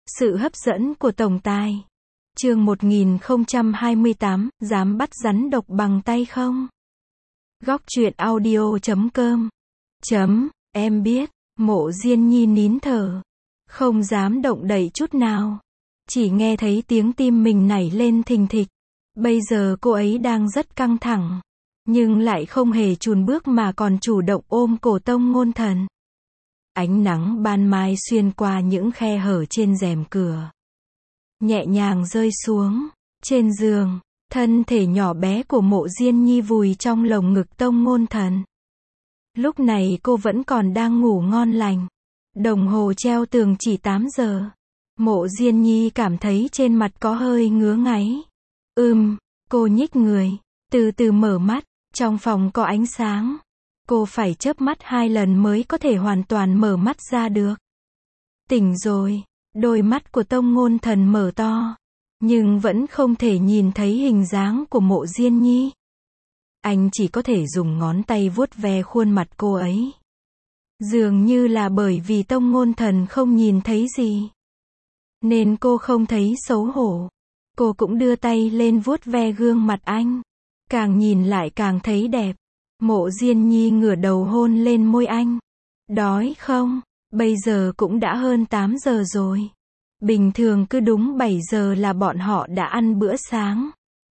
Sự hấp dẫn của tổng tài. Chương 1028, dám bắt rắn độc bằng tay không? Góc truyện audio.com. Em biết, Mộ Diên Nhi nín thở, không dám động đậy chút nào. Chỉ nghe thấy tiếng tim mình nảy lên thình thịch. Bây giờ cô ấy đang rất căng thẳng, nhưng lại không hề chùn bước mà còn chủ động ôm cổ Tông Ngôn Thần. Ánh nắng ban mai xuyên qua những khe hở trên rèm cửa, nhẹ nhàng rơi xuống trên giường, thân thể nhỏ bé của Mộ Diên Nhi vùi trong lồng ngực Tông Ngôn Thần. Lúc này cô vẫn còn đang ngủ ngon lành. Đồng hồ treo tường chỉ 8 giờ. Mộ Diên Nhi cảm thấy trên mặt có hơi ngứa ngáy. Cô nhích người, từ từ mở mắt. Trong phòng có ánh sáng. Cô phải chớp mắt 2 lần mới có thể hoàn toàn mở mắt ra được. Tỉnh rồi. Đôi mắt của Tông Ngôn Thần mở to, nhưng vẫn không thể nhìn thấy hình dáng của Mộ Diên Nhi. Anh chỉ có thể dùng ngón tay vuốt ve khuôn mặt cô ấy. Dường như là bởi vì Tông Ngôn Thần không nhìn thấy gì, nên cô không thấy xấu hổ. Cô cũng đưa tay lên vuốt ve gương mặt anh. Càng nhìn lại càng thấy đẹp. Mộ Diên Nhi ngửa đầu hôn lên môi anh. Đói không? Bây giờ cũng đã hơn 8 giờ rồi. Bình thường cứ đúng 7 giờ là bọn họ đã ăn bữa sáng.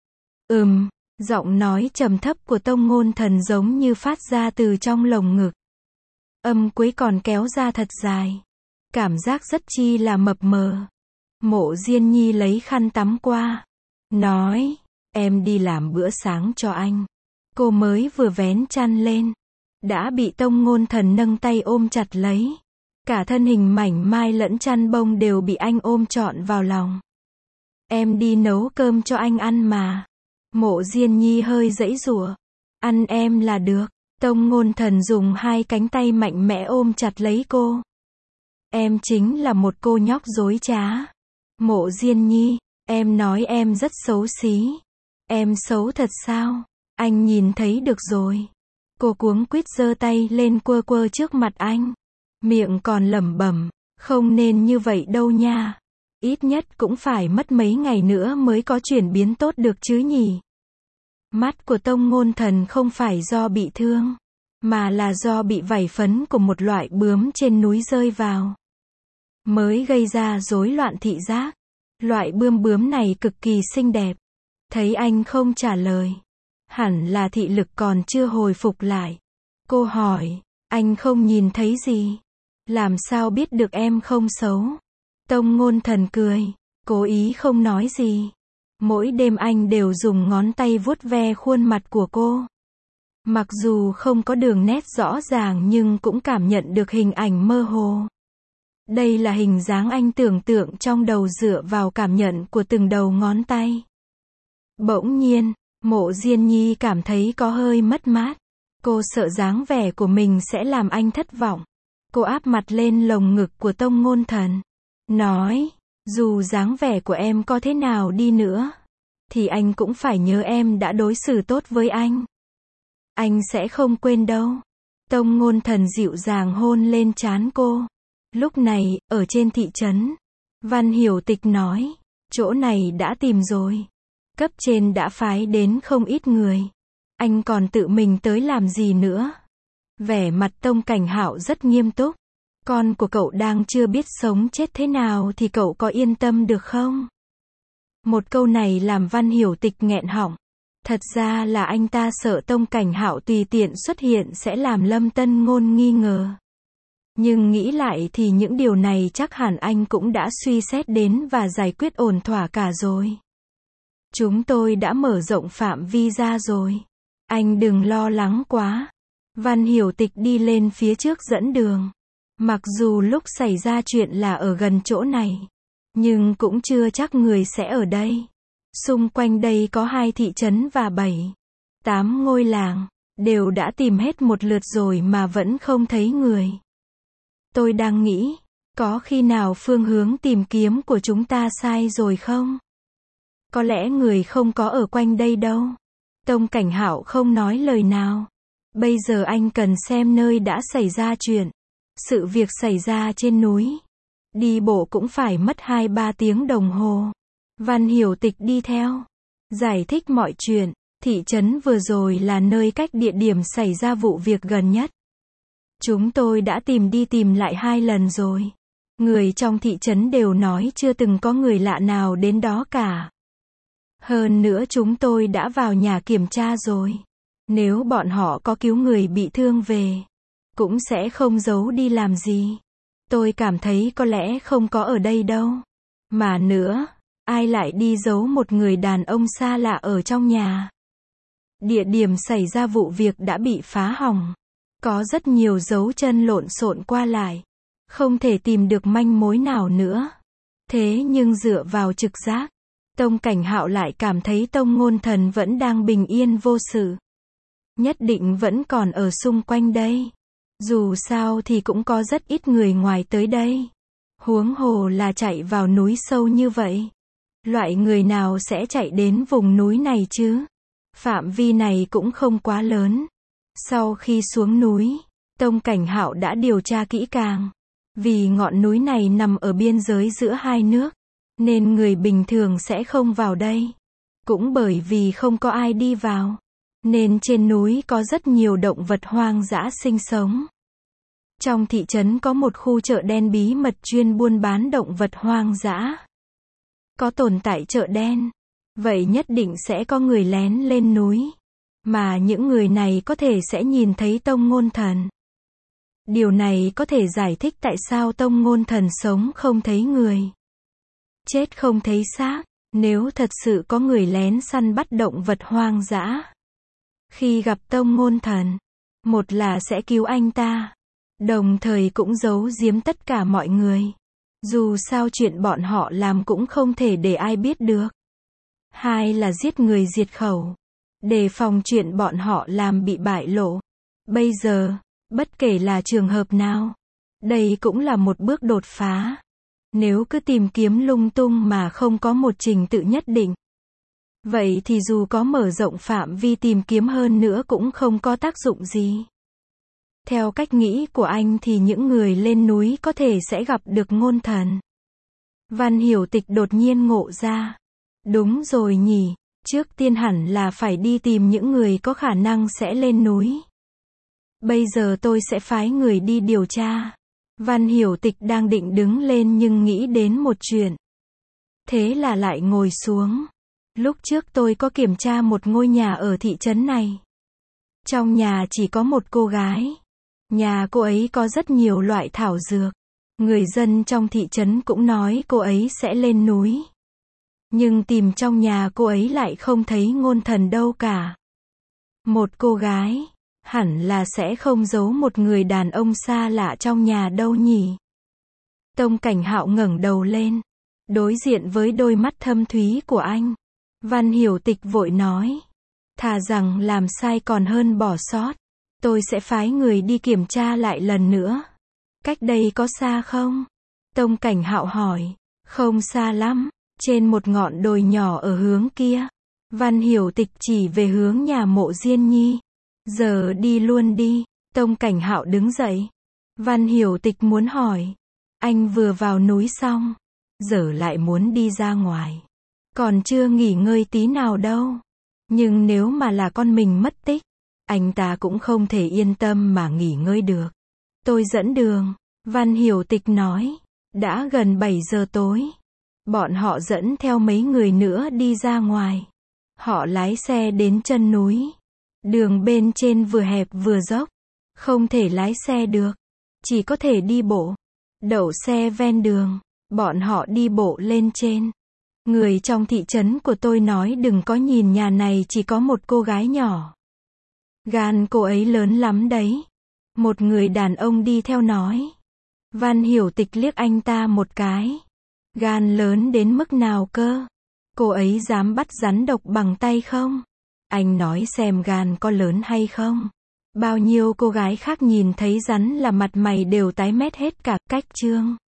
Giọng nói trầm thấp của Tông Ngôn Thần giống như phát ra từ trong lồng ngực. Âm cuối còn kéo ra thật dài. Cảm giác rất chi là mập mờ. Mộ Diên Nhi lấy khăn tắm qua, nói, em đi làm bữa sáng cho anh. Cô mới vừa vén chăn lên, đã bị Tông Ngôn Thần nâng tay ôm chặt lấy. Cả thân hình mảnh mai lẫn chăn bông đều bị anh ôm trọn vào lòng. Em đi nấu cơm cho anh ăn mà. Mộ Diên Nhi hơi giãy giụa. Ăn em là được. Tông Ngôn Thần dùng 2 cánh tay mạnh mẽ ôm chặt lấy cô. Em chính là một cô nhóc dối trá. Mộ Diên Nhi, em nói em rất xấu xí. Em xấu thật sao? Anh nhìn thấy được rồi. Cô cuống quýt giơ tay lên quơ quơ trước mặt anh. Miệng còn lẩm bẩm, không nên như vậy đâu nha. Ít nhất cũng phải mất mấy ngày nữa mới có chuyển biến tốt được chứ nhỉ. Mắt của Tông Ngôn Thần không phải do bị thương, mà là do bị vảy phấn của một loại bướm trên núi rơi vào, mới gây ra rối loạn thị giác. Loại bướm này cực kỳ xinh đẹp. Thấy anh không trả lời, hẳn là thị lực còn chưa hồi phục lại. Cô hỏi, anh không nhìn thấy gì? Làm sao biết được em không xấu? Tông Ngôn Thần cười, cố ý không nói gì. Mỗi đêm anh đều dùng ngón tay vuốt ve khuôn mặt của cô. Mặc dù không có đường nét rõ ràng nhưng cũng cảm nhận được hình ảnh mơ hồ. Đây là hình dáng anh tưởng tượng trong đầu dựa vào cảm nhận của từng đầu ngón tay. Bỗng nhiên, Mộ Diên Nhi cảm thấy có hơi mất mát. Cô sợ dáng vẻ của mình sẽ làm anh thất vọng. Cô áp mặt lên lồng ngực của Tông Ngôn Thần, nói, dù dáng vẻ của em có thế nào đi nữa, thì anh cũng phải nhớ em đã đối xử tốt với anh. Anh sẽ không quên đâu. Tông Ngôn Thần dịu dàng hôn lên trán cô. Lúc này, ở trên thị trấn, Văn Hiểu Tịch nói, chỗ này đã tìm rồi. Cấp trên đã phái đến không ít người. Anh còn tự mình tới làm gì nữa? Vẻ mặt Tông Cảnh Hạo rất nghiêm túc. Con của cậu đang chưa biết sống chết thế nào thì cậu có yên tâm được không? Một câu này làm Văn Hiểu Tịch nghẹn họng. Thật ra là anh ta sợ Tông Cảnh Hạo tùy tiện xuất hiện sẽ làm Lâm Tân Ngôn nghi ngờ. Nhưng nghĩ lại thì những điều này chắc hẳn anh cũng đã suy xét đến và giải quyết ổn thỏa cả rồi. Chúng tôi đã mở rộng phạm vi ra rồi. Anh đừng lo lắng quá. Văn Hiểu Tịch đi lên phía trước dẫn đường. Mặc dù lúc xảy ra chuyện là ở gần chỗ này, nhưng cũng chưa chắc người sẽ ở đây. Xung quanh đây có 2 thị trấn và 7, 8 ngôi làng, đều đã tìm hết một lượt rồi mà vẫn không thấy người. Tôi đang nghĩ, có khi nào phương hướng tìm kiếm của chúng ta sai rồi không? Có lẽ người không có ở quanh đây đâu. Tông Cảnh Hạo không nói lời nào. Bây giờ anh cần xem nơi đã xảy ra chuyện. Sự việc xảy ra trên núi. Đi bộ cũng phải mất 2-3 tiếng đồng hồ. Văn Hiểu Tịch đi theo, giải thích mọi chuyện. Thị trấn vừa rồi là nơi cách địa điểm xảy ra vụ việc gần nhất. Chúng tôi đã tìm đi tìm lại 2 lần rồi. Người trong thị trấn đều nói chưa từng có người lạ nào đến đó cả. Hơn nữa chúng tôi đã vào nhà kiểm tra rồi. Nếu bọn họ có cứu người bị thương về, cũng sẽ không giấu đi làm gì. Tôi cảm thấy có lẽ không có ở đây đâu. Mà nữa, ai lại đi giấu một người đàn ông xa lạ ở trong nhà? Địa điểm xảy ra vụ việc đã bị phá hỏng. Có rất nhiều dấu chân lộn xộn qua lại. Không thể tìm được manh mối nào nữa. Thế nhưng dựa vào trực giác, Tông Cảnh Hạo lại cảm thấy Tông Ngôn Thần vẫn đang bình yên vô sự. Nhất định vẫn còn ở xung quanh đây. Dù sao thì cũng có rất ít người ngoài tới đây. Huống hồ là chạy vào núi sâu như vậy. Loại người nào sẽ chạy đến vùng núi này chứ? Phạm vi này cũng không quá lớn. Sau khi xuống núi, Tông Cảnh Hạo đã điều tra kỹ càng. Vì ngọn núi này nằm ở biên giới giữa 2 nước, nên người bình thường sẽ không vào đây. Cũng bởi vì không có ai đi vào, nên trên núi có rất nhiều động vật hoang dã sinh sống. Trong thị trấn có một khu chợ đen bí mật chuyên buôn bán động vật hoang dã. Có tồn tại chợ đen, vậy nhất định sẽ có người lén lên núi. Mà những người này có thể sẽ nhìn thấy Tông Ngôn Thần. Điều này có thể giải thích tại sao Tông Ngôn Thần sống không thấy người, chết không thấy xác. Nếu thật sự có người lén săn bắt động vật hoang dã, khi gặp Tông Ngôn Thần, một là sẽ cứu anh ta, đồng thời cũng giấu giếm tất cả mọi người. Dù sao chuyện bọn họ làm cũng không thể để ai biết được. 2 là giết người diệt khẩu, đề phòng chuyện bọn họ làm bị bại lộ. Bây giờ, bất kể là trường hợp nào, đây cũng là một bước đột phá. Nếu cứ tìm kiếm lung tung mà không có một trình tự nhất định, vậy thì dù có mở rộng phạm vi tìm kiếm hơn nữa cũng không có tác dụng gì. Theo cách nghĩ của anh thì những người lên núi có thể sẽ gặp được Ngôn Thần. Văn Hiểu Tịch đột nhiên ngộ ra. Đúng rồi nhỉ, trước tiên hẳn là phải đi tìm những người có khả năng sẽ lên núi. Bây giờ tôi sẽ phái người đi điều tra. Văn Hiểu Tịch đang định đứng lên nhưng nghĩ đến một chuyện. Thế là lại ngồi xuống. Lúc trước tôi có kiểm tra một ngôi nhà ở thị trấn này. Trong nhà chỉ có một cô gái. Nhà cô ấy có rất nhiều loại thảo dược. Người dân trong thị trấn cũng nói cô ấy sẽ lên núi. Nhưng tìm trong nhà cô ấy lại không thấy Ngôn Thần đâu cả. Một cô gái, hẳn là sẽ không giấu một người đàn ông xa lạ trong nhà đâu nhỉ. Tông Cảnh Hạo ngẩng đầu lên, đối diện với đôi mắt thâm thúy của anh. Văn Hiểu Tịch vội nói, thà rằng làm sai còn hơn bỏ sót. Tôi sẽ phái người đi kiểm tra lại lần nữa. Cách đây có xa không? Tông Cảnh Hạo hỏi. Không xa lắm, trên một ngọn đồi nhỏ ở hướng kia. Văn Hiểu Tịch chỉ về hướng nhà Mộ Diên Nhi. Giờ đi luôn đi. Tông Cảnh Hạo đứng dậy. Văn Hiểu Tịch muốn hỏi. Anh vừa vào núi xong, giờ lại muốn đi ra ngoài. Còn chưa nghỉ ngơi tí nào đâu. Nhưng nếu mà là con mình mất tích, anh ta cũng không thể yên tâm mà nghỉ ngơi được. Tôi dẫn đường. Văn Hiểu Tịch nói. Đã gần 7 giờ tối. Bọn họ dẫn theo mấy người nữa đi ra ngoài. Họ lái xe đến chân núi. Đường bên trên vừa hẹp vừa dốc. Không thể lái xe được. Chỉ có thể đi bộ. Đậu xe ven đường. Bọn họ đi bộ lên trên. Người trong thị trấn của tôi nói đừng có nhìn nhà này chỉ có một cô gái nhỏ. Gan cô ấy lớn lắm đấy. Một người đàn ông đi theo nói. Văn Hiểu Tịch liếc anh ta một cái. Gan lớn đến mức nào cơ? Cô ấy dám bắt rắn độc bằng tay không? Anh nói xem gan có lớn hay không? Bao nhiêu cô gái khác nhìn thấy rắn là mặt mày đều tái mét hết cả. Cách chương